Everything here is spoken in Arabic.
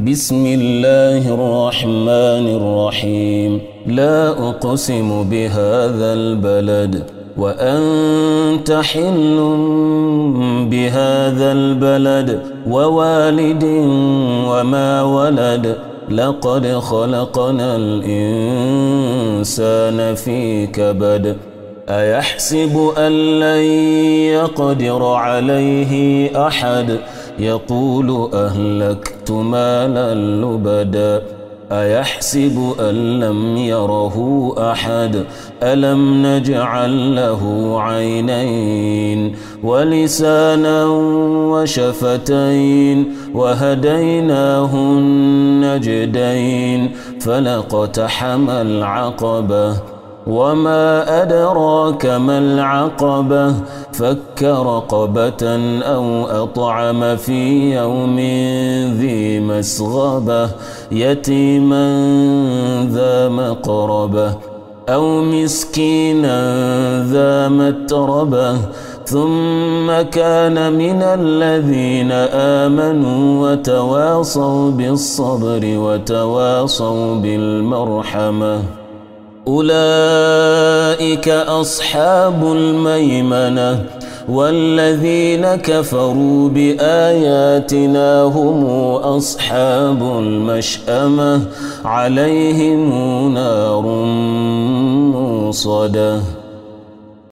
بسم الله الرحمن الرحيم لا أقسم بهذا البلد وأنت حل بهذا البلد ووالد وما ولد لقد خلقنا الإنسان في كبد أيحسب أن لن يقدر عليه أحد يقول أهلكت مالا لبدا أيحسب أن لم يره أحد ألم نجعل له عينين ولسانا وشفتين وهديناه النجدين فلاقتحم العقبة وما أدراك ما العقبة فك رقبة أو أطعم في يوم ذي مسغبة يتيما ذا مقربة أو مسكينا ذا متربة ثم كان من الذين آمنوا وتواصوا بالصبر وتواصوا بالمرحمة أولئك أصحاب الميمنة والذين كفروا بآياتنا هم أصحاب المشأمة عليهم نار موصدة.